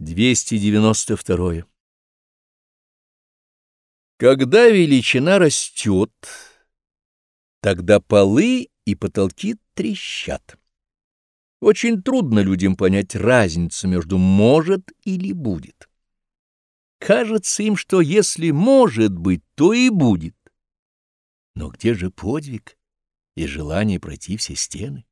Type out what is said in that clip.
292. Когда величина растет, тогда полы и потолки трещат. Очень трудно людям понять разницу между «может» или «будет». Кажется им, что если может быть, то и будет. Но где же подвиг и желание пройти все стены?